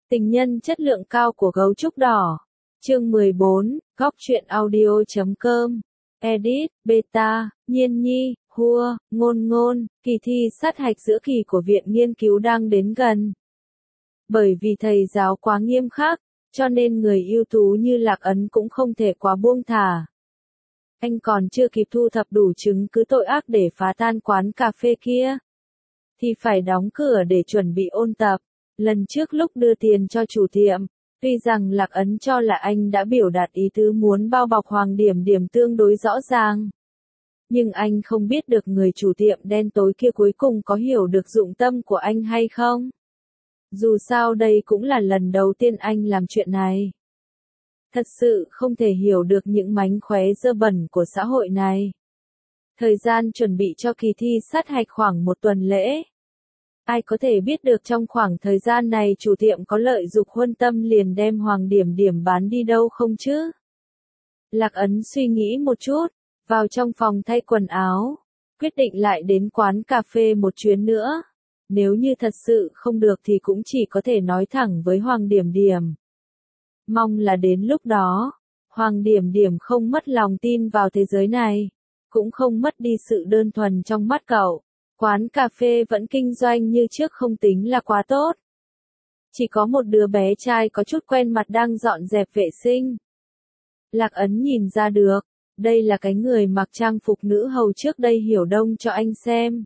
Tình nhân chất lượng cao của gấu trúc đỏ. Chương 14, góc truyện audio.com. Edit, Beta, Nhiên Nhi, Hua, Ngôn Ngôn, kỳ thi sát hạch giữa kỳ của Viện Nghiên cứu đang đến gần. Bởi vì thầy giáo quá nghiêm khắc, cho nên người ưu tú như Lạc Ấn cũng không thể quá buông thả. Anh còn chưa kịp thu thập đủ chứng cứ tội ác để phá tan quán cà phê kia, thì phải đóng cửa để chuẩn bị ôn tập. Lần trước lúc đưa tiền cho chủ tiệm, tuy rằng Lạc Ấn cho là anh đã biểu đạt ý tứ muốn bao bọc Hoàng Điểm Điểm tương đối rõ ràng. Nhưng anh không biết được người chủ tiệm đen tối kia cuối cùng có hiểu được dụng tâm của anh hay không. Dù sao đây cũng là lần đầu tiên anh làm chuyện này. Thật sự không thể hiểu được những mánh khóe dơ bẩn của xã hội này. Thời gian chuẩn bị cho kỳ thi sát hạch khoảng 1 tuần lễ. Ai có thể biết được trong khoảng thời gian này chủ tiệm có lợi dục huân tâm liền đem Hoàng Điểm Điểm bán đi đâu không chứ? Lạc Ấn suy nghĩ một chút, vào trong phòng thay quần áo, quyết định lại đến quán cà phê một chuyến nữa. Nếu như thật sự không được thì cũng chỉ có thể nói thẳng với Hoàng Điểm Điểm. Mong là đến lúc đó, Hoàng Điểm Điểm không mất lòng tin vào thế giới này, cũng không mất đi sự đơn thuần trong mắt cậu. Quán cà phê vẫn kinh doanh như trước không tính là quá tốt. Chỉ có một đứa bé trai có chút quen mặt đang dọn dẹp vệ sinh. Lạc Ấn nhìn ra được, đây là cái người mặc trang phục nữ hầu trước đây Hiểu Đông cho anh xem.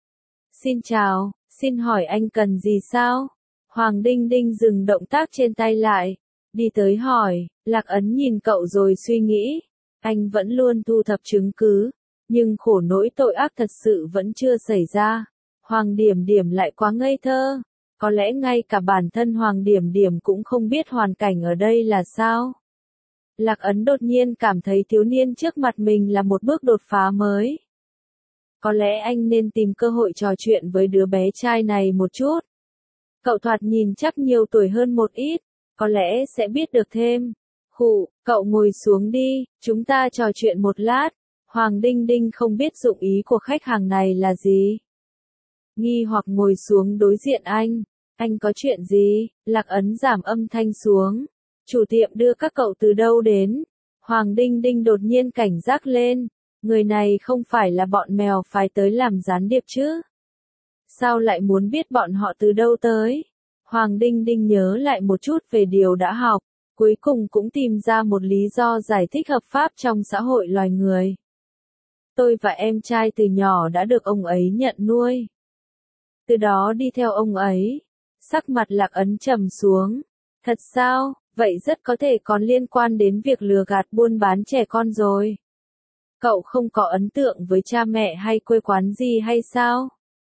Xin chào, xin hỏi anh cần gì sao? Hoàng Đinh Đinh dừng động tác trên tay lại, đi tới hỏi. Lạc Ấn nhìn cậu rồi suy nghĩ, anh vẫn luôn thu thập chứng cứ. Nhưng khổ nỗi tội ác thật sự vẫn chưa xảy ra. Hoàng Điểm Điểm lại quá ngây thơ. Có lẽ ngay cả bản thân Hoàng Điểm Điểm cũng không biết hoàn cảnh ở đây là sao. Lạc Ấn đột nhiên cảm thấy thiếu niên trước mặt mình là một bước đột phá mới. Có lẽ anh nên tìm cơ hội trò chuyện với đứa bé trai này một chút. Cậu thoạt nhìn chắc nhiều tuổi hơn một ít, có lẽ sẽ biết được thêm. Khụ, cậu ngồi xuống đi, chúng ta trò chuyện một lát. Hoàng Đinh Đinh không biết dụng ý của khách hàng này là gì. Nghi hoặc ngồi xuống đối diện anh có chuyện gì? Lạc Ấn giảm âm thanh xuống. Chủ tiệm đưa các cậu từ đâu đến? Hoàng Đinh Đinh đột nhiên cảnh giác lên. Người này không phải là bọn mèo phái tới làm gián điệp chứ? Sao lại muốn biết bọn họ từ đâu tới? Hoàng Đinh Đinh nhớ lại một chút về điều đã học, cuối cùng cũng tìm ra một lý do giải thích hợp pháp trong xã hội loài người. Tôi và em trai từ nhỏ đã được ông ấy nhận nuôi. Từ đó đi theo ông ấy. Sắc mặt Lạc Ấn trầm xuống. Thật sao, vậy rất có thể còn liên quan đến việc lừa gạt buôn bán trẻ con rồi. Cậu không có ấn tượng với cha mẹ hay quê quán gì hay sao?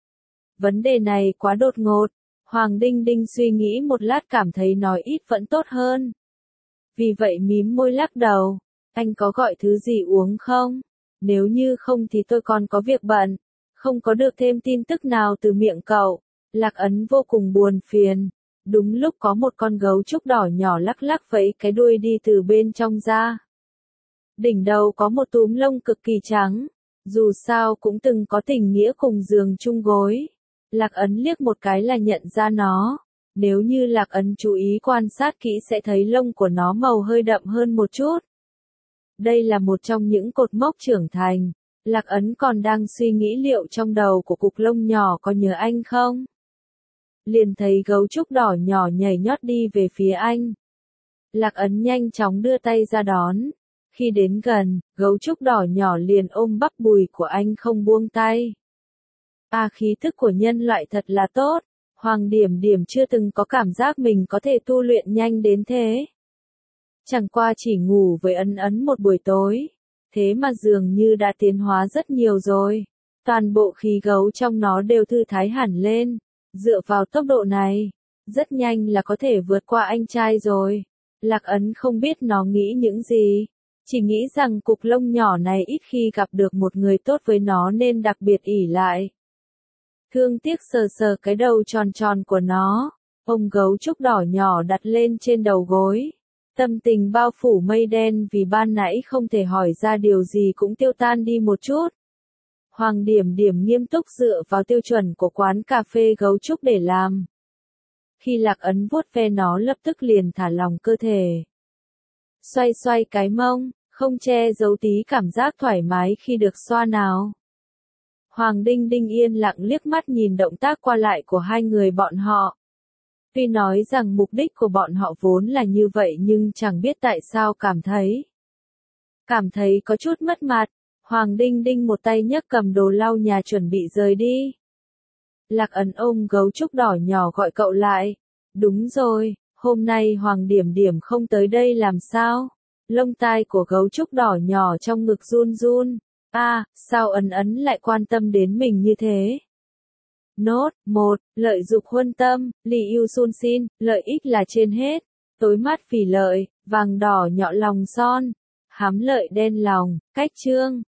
Vấn đề này quá đột ngột. Hoàng Đinh Đinh suy nghĩ một lát cảm thấy nói ít vẫn tốt hơn. Vì vậy mím môi lắc đầu. Anh có gọi thứ gì uống không? Nếu như không thì tôi còn có việc bận. Không có được thêm tin tức nào từ miệng cậu. Lạc Ấn vô cùng buồn phiền. Đúng lúc có một con gấu trúc đỏ nhỏ lắc lắc vẫy cái đuôi đi từ bên trong ra. Đỉnh đầu có một túm lông cực kỳ trắng. Dù sao cũng từng có tình nghĩa cùng giường chung gối. Lạc Ấn liếc một cái là nhận ra nó. Nếu như Lạc Ấn chú ý quan sát kỹ sẽ thấy lông của nó màu hơi đậm hơn một chút. Đây là một trong những cột mốc trưởng thành. Lạc Ấn còn đang suy nghĩ liệu trong đầu của cục lông nhỏ có nhớ anh không? Liền thấy gấu trúc đỏ nhỏ nhảy nhót đi về phía anh. Lạc Ấn nhanh chóng đưa tay ra đón. Khi đến gần, gấu trúc đỏ nhỏ liền ôm bắp đùi của anh không buông tay. Khí thức của nhân loại thật là tốt. Hoàng Điểm Điểm chưa từng có cảm giác mình có thể tu luyện nhanh đến thế. Chẳng qua chỉ ngủ với Ấn Ấn một buổi tối. Thế mà dường như đã tiến hóa rất nhiều rồi. Toàn bộ khí gấu trong nó đều thư thái hẳn lên. Dựa vào tốc độ này, rất nhanh là có thể vượt qua anh trai rồi. Lạc Ấn không biết nó nghĩ những gì. Chỉ nghĩ rằng cục lông nhỏ này ít khi gặp được một người tốt với nó nên đặc biệt ỷ lại. Thương tiếc sờ sờ cái đầu tròn tròn của nó. Ôm gấu trúc đỏ nhỏ đặt lên trên đầu gối. Tâm tình bao phủ mây đen vì ban nãy không thể hỏi ra điều gì cũng tiêu tan đi một chút. Hoàng Điểm Điểm nghiêm túc dựa vào tiêu chuẩn của quán cà phê gấu trúc để làm. Khi Lạc Ấn vuốt ve nó lập tức liền thả lỏng cơ thể. Xoay xoay cái mông, không che giấu tí cảm giác thoải mái khi được xoa nào. Hoàng Đinh Đinh yên lặng liếc mắt nhìn động tác qua lại của hai người bọn họ. Tuy nói rằng mục đích của bọn họ vốn là như vậy nhưng chẳng biết tại sao cảm thấy có chút mất mặt. Hoàng Đinh Đinh một tay nhấc cầm đồ lau nhà chuẩn bị rời đi. Lạc Ấn ôm gấu trúc đỏ nhỏ gọi cậu lại. Đúng rồi, hôm nay Hoàng Điểm Điểm không tới đây làm sao? Lông tai của gấu trúc đỏ nhỏ trong ngực run run. Sao Ấn Ấn lại quan tâm đến mình như thế? Nốt 1. Lợi dục huân tâm, Li Yu Sun Xin, lợi ích là trên hết. Tối mắt vì lợi, vàng đỏ nhọ lòng son. Hám lợi đen lòng, cách chương.